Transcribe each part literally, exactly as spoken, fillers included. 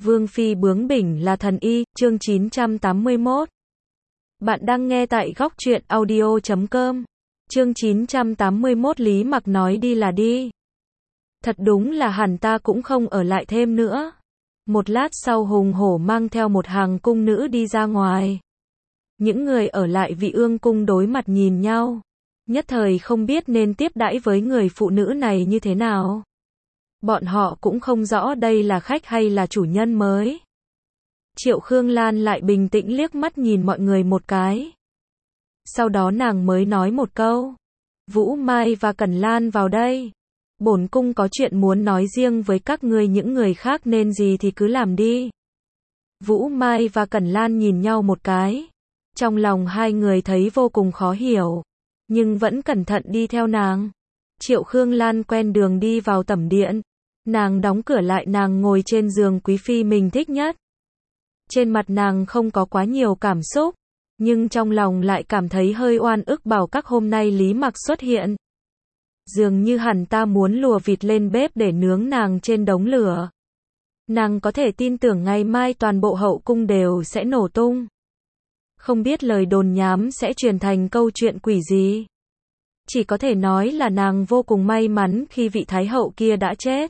Vương phi bướng bỉnh là thần y, chương chín trăm tám mươi mốt. Bạn đang nghe tại góc truyện audio chấm com. Chương chín trăm tám mươi mốt Lý Mặc nói đi là đi. Thật đúng là hẳn ta cũng không ở lại thêm nữa. Một lát sau hùng hổ mang theo một hàng cung nữ đi ra ngoài. Những người ở lại Vị Ương cung đối mặt nhìn nhau. Nhất thời không biết nên tiếp đãi với người phụ nữ này như thế nào. Bọn họ cũng không rõ đây là khách hay là chủ nhân mới. Triệu Khương Lan lại bình tĩnh liếc mắt nhìn mọi người một cái. Sau đó nàng mới nói một câu. Vũ Mai và Cẩn Lan vào đây. Bổn cung có chuyện muốn nói riêng với các ngươi, những người khác nên gì thì cứ làm đi. Vũ Mai và Cẩn Lan nhìn nhau một cái. Trong lòng hai người thấy vô cùng khó hiểu. Nhưng vẫn cẩn thận đi theo nàng. Triệu Khương Lan quen đường đi vào tẩm điện. Nàng đóng cửa lại, nàng ngồi trên giường quý phi mình thích nhất. Trên mặt nàng không có quá nhiều cảm xúc, nhưng trong lòng lại cảm thấy hơi oan ức bảo các hôm nay Lý Mặc xuất hiện. Dường như hẳn ta muốn lùa vịt lên bếp để nướng nàng trên đống lửa. Nàng có thể tin tưởng ngày mai toàn bộ hậu cung đều sẽ nổ tung. Không biết lời đồn nhám sẽ truyền thành câu chuyện quỷ gì. Chỉ có thể nói là nàng vô cùng may mắn khi vị thái hậu kia đã chết.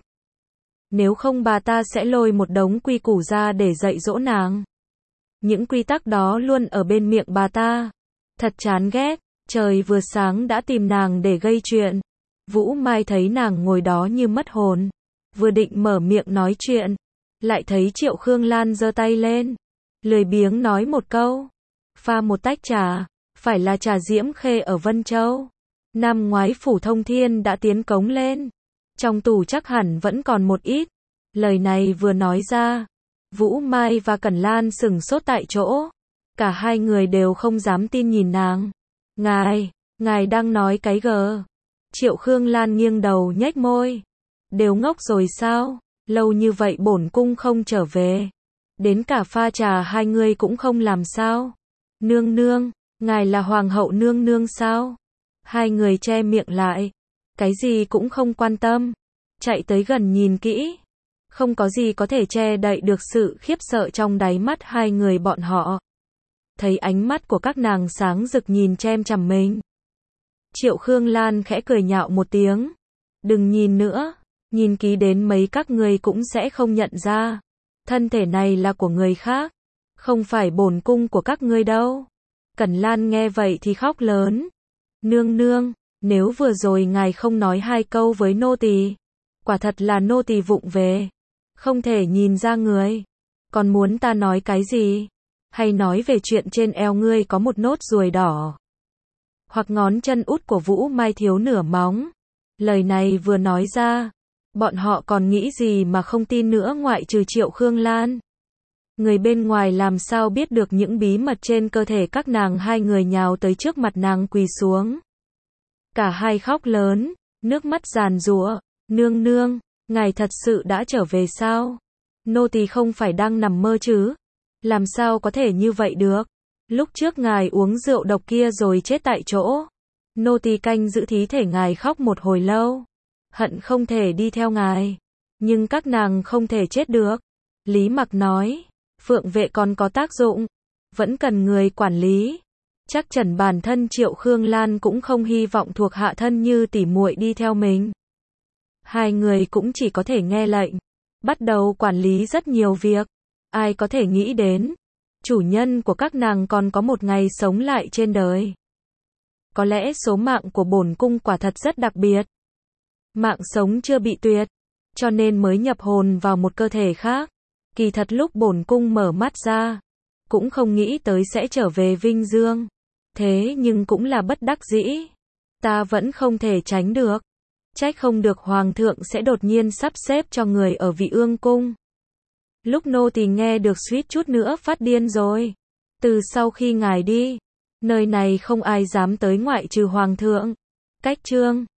Nếu không bà ta sẽ lôi một đống quy củ ra để dạy dỗ nàng. Những quy tắc đó luôn ở bên miệng bà ta. Thật chán ghét, trời vừa sáng đã tìm nàng để gây chuyện. Vũ Mai thấy nàng ngồi đó như mất hồn. Vừa định mở miệng nói chuyện, lại thấy Triệu Khương Lan giơ tay lên. Lười biếng nói một câu. Pha một tách trà, phải là trà Diễm Khê ở Vân Châu. Năm ngoái Phủ Thông Thiên đã tiến cống lên. Trong tủ chắc hẳn vẫn còn một ít. Lời này vừa nói ra, Vũ Mai và Cẩn Lan sửng sốt tại chỗ. Cả hai người đều không dám tin nhìn nàng. Ngài, ngài đang nói cái gờ. Triệu Khương Lan nghiêng đầu nhếch môi. Đều ngốc rồi sao? Lâu như vậy bổn cung không trở về. Đến cả pha trà hai người cũng không làm sao? Nương nương, ngài là hoàng hậu nương nương sao? Hai người che miệng lại. Cái gì cũng không quan tâm. Chạy tới gần nhìn kỹ. Không có gì có thể che đậy được sự khiếp sợ trong đáy mắt hai người bọn họ. Thấy ánh mắt của các nàng sáng rực nhìn chem chằm mình. Triệu Khương Lan khẽ cười nhạo một tiếng. Đừng nhìn nữa. Nhìn kỹ đến mấy các ngươi cũng sẽ không nhận ra. Thân thể này là của người khác. Không phải bổn cung của các ngươi đâu. Cẩn Lan nghe vậy thì khóc lớn. Nương nương. Nếu vừa rồi ngài không nói hai câu với nô tỳ, quả thật là nô tỳ vụng về, không thể nhìn ra người. Còn muốn ta nói cái gì? Hay nói về chuyện trên eo ngươi có một nốt ruồi đỏ, hoặc ngón chân út của Vũ Mai thiếu nửa móng? Lời này vừa nói ra, bọn họ còn nghĩ gì mà không tin nữa ngoại trừ Triệu Khương Lan. Người bên ngoài làm sao biết được những bí mật trên cơ thể các nàng? Hai người nhào tới trước mặt nàng quỳ xuống. Cả hai khóc lớn, nước mắt giàn giụa. Nương nương, ngài thật sự đã trở về sao? Nô tỳ không phải đang nằm mơ chứ? Làm sao có thể như vậy được? Lúc trước ngài uống rượu độc kia rồi chết tại chỗ. Nô tỳ canh giữ thí thể ngài khóc một hồi lâu. Hận không thể đi theo ngài. Nhưng các nàng không thể chết được. Lý Mặc nói, phượng vệ còn có tác dụng. Vẫn cần người quản lý. Chắc chắn bản thân Triệu Khương Lan cũng không hy vọng thuộc hạ thân như tỉ muội đi theo mình. Hai người cũng chỉ có thể nghe lệnh, bắt đầu quản lý rất nhiều việc. Ai có thể nghĩ đến, chủ nhân của các nàng còn có một ngày sống lại trên đời. Có lẽ số mạng của bổn cung quả thật rất đặc biệt. Mạng sống chưa bị tuyệt, cho nên mới nhập hồn vào một cơ thể khác. Kỳ thật lúc bổn cung mở mắt ra, cũng không nghĩ tới sẽ trở về Vinh Dương. Thế nhưng cũng là bất đắc dĩ. Ta vẫn không thể tránh được. Trách không được hoàng thượng sẽ đột nhiên sắp xếp cho người ở Vị Ương cung. Lúc nô tỳ nghe được suýt chút nữa phát điên rồi. Từ sau khi ngài đi, nơi này không ai dám tới ngoại trừ hoàng thượng. Cách chương